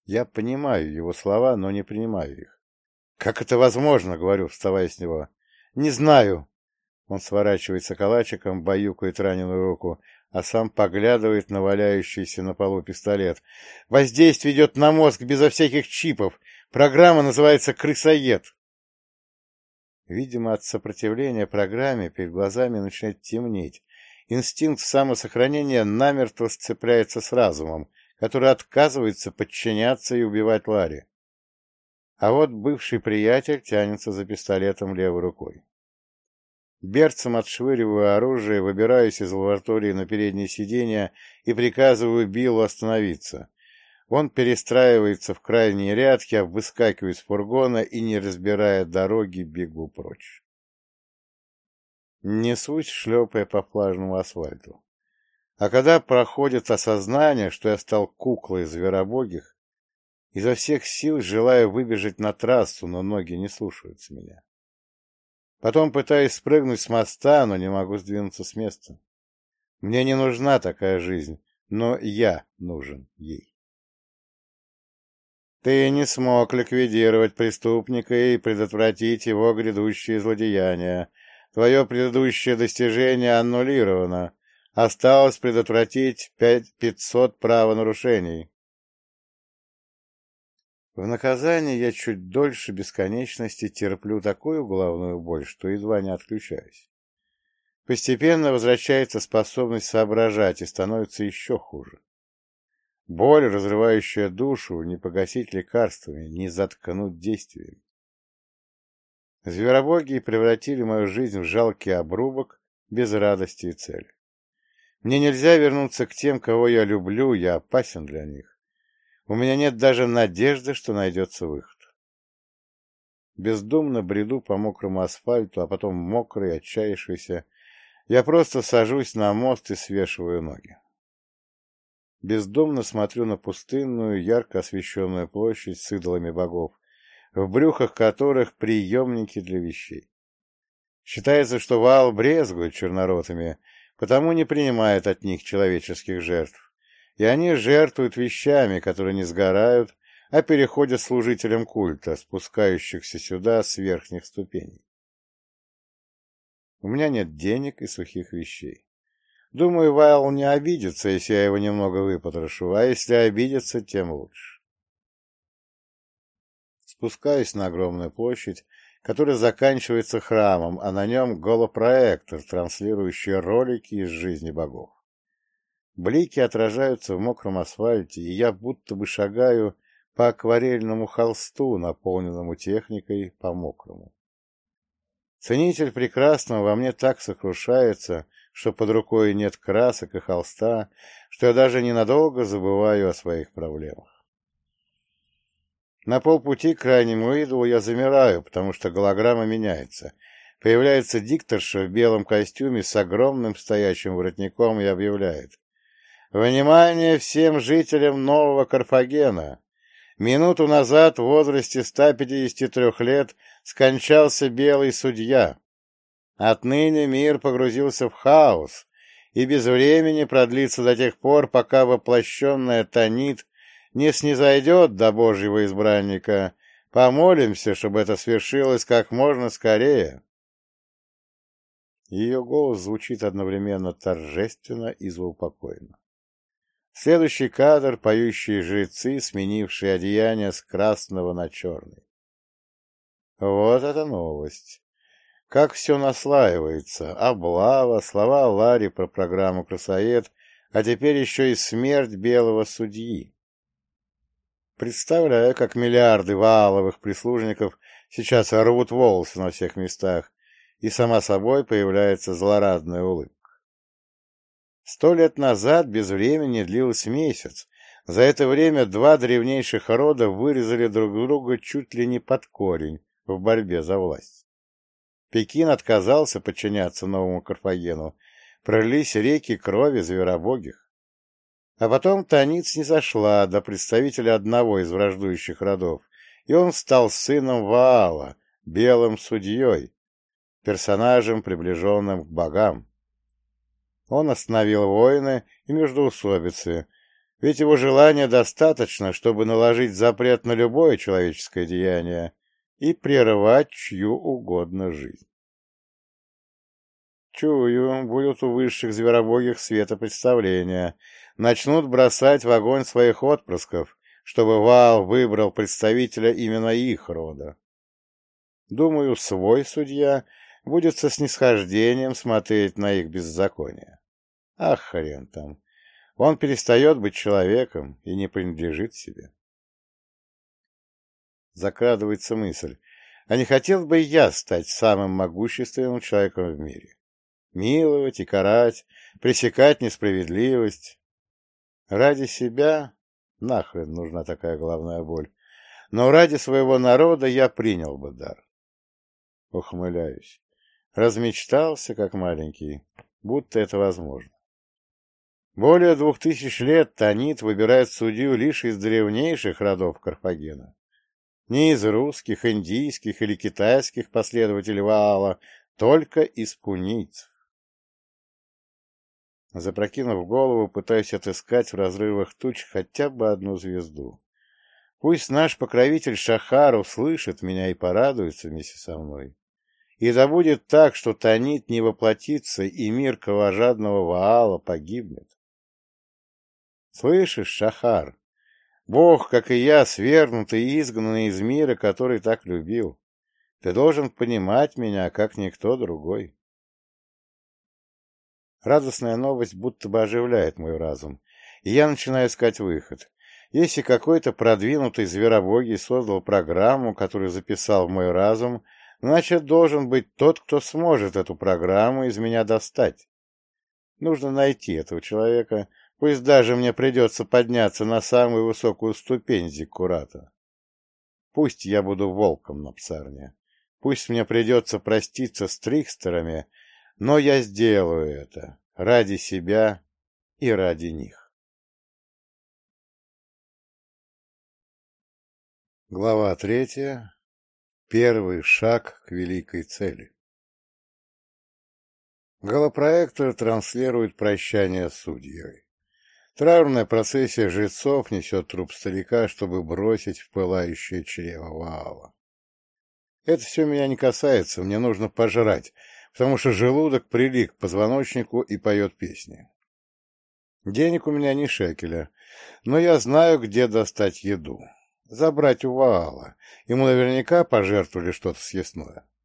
Я понимаю его слова, но не принимаю их. «Как это возможно?» — говорю, вставая с него. «Не знаю». Он сворачивается калачиком, баюкает раненую руку, а сам поглядывает на валяющийся на полу пистолет. «Воздействие идет на мозг безо всяких чипов. Программа называется «Крысоед». Видимо, от сопротивления программе перед глазами начинает темнеть. Инстинкт самосохранения намертво сцепляется с разумом, который отказывается подчиняться и убивать Ларри. А вот бывший приятель тянется за пистолетом левой рукой. Берцем отшвыриваю оружие, выбираюсь из лаборатории на переднее сиденье и приказываю Биллу остановиться. Он перестраивается в крайний ряд, я выскакиваю из фургона и, не разбирая дороги, бегу прочь. Несусь, шлепая по влажному асфальту. А когда проходит осознание, что я стал куклой зверобогих, изо всех сил желаю выбежать на трассу, но ноги не слушаются меня. Потом пытаюсь спрыгнуть с моста, но не могу сдвинуться с места. Мне не нужна такая жизнь, но я нужен ей. Ты не смог ликвидировать преступника и предотвратить его грядущие злодеяния. Твое предыдущее достижение аннулировано. Осталось предотвратить 500 правонарушений. В наказание я чуть дольше бесконечности терплю такую головную боль, что едва не отключаюсь. Постепенно возвращается способность соображать и становится еще хуже. Боль, разрывающая душу, не погасить лекарствами, не заткнуть действиями. Зверобоги превратили мою жизнь в жалкий обрубок без радости и цели. Мне нельзя вернуться к тем, кого я люблю, я опасен для них. У меня нет даже надежды, что найдется выход. Бездумно бреду по мокрому асфальту, а потом мокрый, отчаявшийся. Я просто сажусь на мост и свешиваю ноги. Бездумно смотрю на пустынную, ярко освещенную площадь с идолами богов, в брюхах которых приемники для вещей. Считается, что Ваал брезгует черноротами, потому не принимает от них человеческих жертв, и они жертвуют вещами, которые не сгорают, а переходят служителям культа, спускающихся сюда с верхних ступеней. У меня нет денег и сухих вещей. Думаю, Вайл не обидится, если я его немного выпотрошу, а если обидится, тем лучше. Спускаюсь на огромную площадь, которая заканчивается храмом, а на нем голопроектор, транслирующий ролики из жизни богов. Блики отражаются в мокром асфальте, и я будто бы шагаю по акварельному холсту, наполненному техникой по мокрому. Ценитель прекрасного во мне так сокрушается, что под рукой нет красок и холста, что я даже ненадолго забываю о своих проблемах. На полпути к крайнему идолу я замираю, потому что голограмма меняется. Появляется дикторша в белом костюме с огромным стоячим воротником и объявляет: «Внимание всем жителям Нового Карфагена! Минуту назад в возрасте 153 лет скончался белый судья. Отныне мир погрузился в хаос, и без времени продлится до тех пор, пока воплощенная Танит не снизойдет до Божьего избранника. Помолимся, чтобы это свершилось как можно скорее». Ее голос звучит одновременно торжественно и заупокоенно. Следующий кадр — поющие жрецы, сменившие одеяние с красного на черный. Вот это новость! Как все наслаивается! Облава, слова Ларри про программу «Крысоед», а теперь еще и смерть белого судьи. Представляю, как миллиарды вааловых прислужников сейчас рвут волосы на всех местах, и сама собой появляется злорадная улыбка. 100 лет назад без времени длилось месяц. За это время два древнейших рода вырезали друг друга чуть ли не под корень в борьбе за власть. Пекин отказался подчиняться новому Карфагену, пролились реки крови зверобогих. А потом Танит снизошла до представителя одного из враждующих родов, и он стал сыном Ваала, белым судьей, персонажем, приближенным к богам. Он остановил войны и междоусобицы, Ведь его желания достаточно, чтобы наложить запрет на любое человеческое деяние и прервать чью угодно жизнь. Чую, будут у высших зверобогих светопредставления, начнут бросать в огонь своих отпрысков, чтобы Ваал выбрал представителя именно их рода. Думаю, свой судья будет со снисхождением смотреть на их беззаконие. Ах, хрен там! Он перестает быть человеком и не принадлежит себе. Закрадывается мысль, а не хотел бы я стать самым могущественным человеком в мире? Миловать и карать, пресекать несправедливость. Ради себя нахрен нужна такая головная боль, но ради своего народа я принял бы дар. Ухмыляюсь. Размечтался, как маленький, будто это возможно. Более 2000 лет Танит выбирает судью лишь из древнейших родов Карфагена. Не из русских, индийских или китайских последователей Ваала, только из пунийцев. Запрокинув голову, пытаюсь отыскать в разрывах туч хотя бы одну звезду. Пусть наш покровитель Шахар услышит меня и порадуется вместе со мной. И да будет так, что Танит не воплотится, и мир кровожадного Ваала погибнет. Слышишь, Шахар? Бог, как и я, свергнутый и изгнанный из мира, который так любил. Ты должен понимать меня, как никто другой. Радостная новость будто бы оживляет мой разум, и я начинаю искать выход. Если какой-то продвинутый зверобогий создал программу, которую записал в мой разум, значит, должен быть тот, кто сможет эту программу из меня достать. Нужно найти этого человека, пусть даже мне придется подняться на самую высокую ступень зиккурата. Пусть я буду волком на псарне, пусть мне придется проститься с трикстерами, но я сделаю это ради себя и ради них. Глава 3. Первый шаг к великой цели. Голопроектор транслирует прощание с судьей. Траурная процессия жрецов несет труп старика, чтобы бросить в пылающее чрево Ваала. Это все меня не касается, мне нужно пожрать, потому что желудок прилип к позвоночнику и поет песни. Денег у меня ни шекеля, но я знаю, где достать еду. Забрать у Ваала. Ему наверняка пожертвовали что-то съестное.